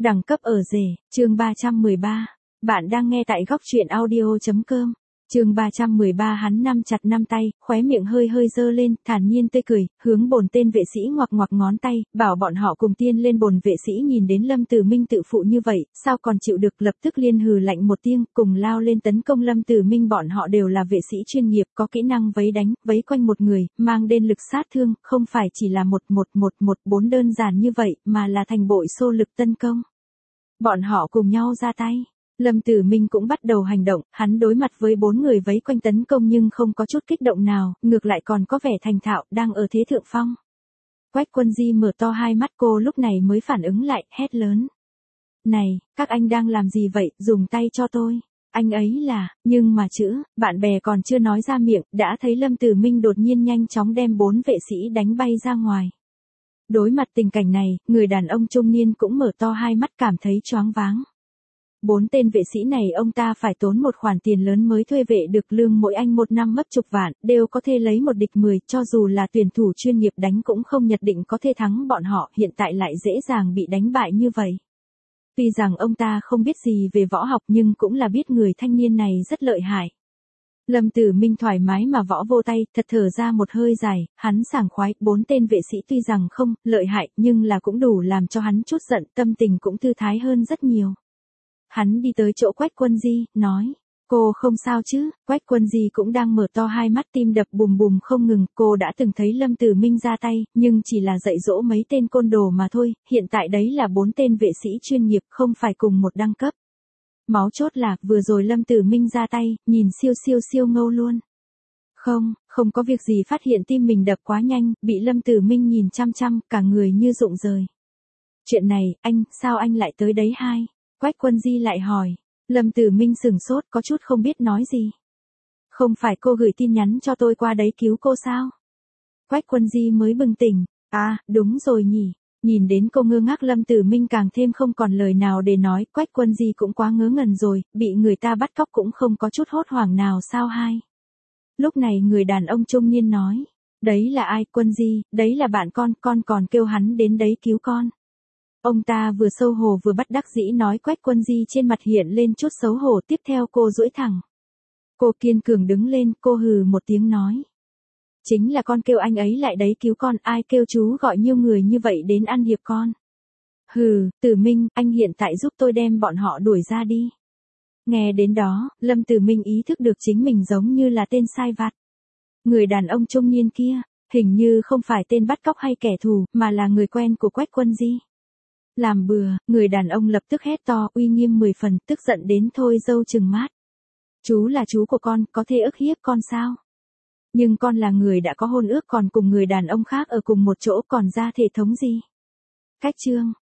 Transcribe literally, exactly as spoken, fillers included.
Đẳng cấp ở rể, chương ba trăm mười ba. Bạn đang nghe tại góc truyện audio chấm com. Chương ba trăm mười ba. Hắn nắm chặt năm tay, khóe miệng hơi hơi dơ lên, thản nhiên tươi cười, hướng bổn tên vệ sĩ ngoặc ngoặc ngón tay, bảo bọn họ cùng tiên lên. Bổn vệ sĩ nhìn đến Lâm Tử Minh tự phụ như vậy, sao còn chịu được, lập tức liên hừ lạnh một tiếng, cùng lao lên tấn công Lâm Tử Minh. Bọn họ đều là vệ sĩ chuyên nghiệp, có kỹ năng vấy đánh, vấy quanh một người, mang đến lực sát thương, không phải chỉ là một một một một bốn đơn giản như vậy, mà là thành bội số lực tấn công. Bọn họ cùng nhau ra tay. Lâm Tử Minh cũng bắt đầu hành động, hắn đối mặt với bốn người vây quanh tấn công nhưng không có chút kích động nào, ngược lại còn có vẻ thành thạo, đang ở thế thượng phong. Quách Quân Di mở to hai mắt, cô lúc này mới phản ứng lại, hét lớn. Này, các anh đang làm gì vậy, dùng tay cho tôi. Anh ấy là, nhưng mà chữ, bạn bè còn chưa nói ra miệng, đã thấy Lâm Tử Minh đột nhiên nhanh chóng đem bốn vệ sĩ đánh bay ra ngoài. Đối mặt tình cảnh này, người đàn ông trung niên cũng mở to hai mắt, cảm thấy choáng váng. Bốn tên vệ sĩ này ông ta phải tốn một khoản tiền lớn mới thuê vệ được, lương mỗi anh một năm mất chục vạn, đều có thể lấy một địch mười, cho dù là tuyển thủ chuyên nghiệp đánh cũng không nhất định có thể thắng bọn họ, hiện tại lại dễ dàng bị đánh bại như vậy. Tuy rằng ông ta không biết gì về võ học nhưng cũng là biết người thanh niên này rất lợi hại. Lâm Tử Minh thoải mái mà võ vô tay, thật thở ra một hơi dài, hắn sảng khoái, bốn tên vệ sĩ tuy rằng không lợi hại nhưng là cũng đủ làm cho hắn chút giận, tâm tình cũng thư thái hơn rất nhiều. Hắn đi tới chỗ Quách Quân Di, nói, cô không sao chứ. Quách Quân Di cũng đang mở to hai mắt, tim đập bùm bùm không ngừng, cô đã từng thấy Lâm Tử Minh ra tay, nhưng chỉ là dạy dỗ mấy tên côn đồ mà thôi, hiện tại đấy là bốn tên vệ sĩ chuyên nghiệp, không phải cùng một đẳng cấp. Máu chốt là, vừa rồi Lâm Tử Minh ra tay, nhìn siêu siêu siêu ngâu luôn. Không, không có việc gì, phát hiện tim mình đập quá nhanh, bị Lâm Tử Minh nhìn chăm chăm, cả người như rụng rời. Chuyện này, anh, sao anh lại tới đấy hai? Quách Quân Di lại hỏi. Lâm Tử Minh sửng sốt, có chút không biết nói gì. Không phải cô gửi tin nhắn cho tôi qua đấy cứu cô sao? Quách Quân Di mới bừng tỉnh. À, đúng rồi nhỉ. Nhìn đến cô ngơ ngác, Lâm Tử Minh càng thêm không còn lời nào để nói. Quách Quân Di cũng quá ngớ ngẩn rồi, bị người ta bắt cóc cũng không có chút hốt hoảng nào sao hai? Lúc này người đàn ông trung niên nói. Đấy là ai? Quân Di, đấy là bạn con, con còn kêu hắn đến đấy cứu con. Ông ta vừa xấu hổ vừa bất đắc dĩ nói. Quách Quân Di trên mặt hiện lên chút xấu hổ, tiếp theo cô duỗi thẳng. Cô kiên cường đứng lên, cô hừ một tiếng nói. Chính là con kêu anh ấy lại đấy cứu con, ai kêu chú gọi nhiều người như vậy đến ăn hiếp con. Hừ, Tử Minh, anh hiện tại giúp tôi đem bọn họ đuổi ra đi. Nghe đến đó, Lâm Tử Minh ý thức được chính mình giống như là tên sai vặt. Người đàn ông trung niên kia, hình như không phải tên bắt cóc hay kẻ thù, mà là người quen của Quách Quân Di. Làm bừa, người đàn ông lập tức hét to, uy nghiêm mười phần, tức giận đến thôi dâu trừng mắt. Chú là chú của con, có thể ức hiếp con sao? Nhưng con là người đã có hôn ước, còn cùng người đàn ông khác ở cùng một chỗ, còn ra thể thống gì? Cách chương,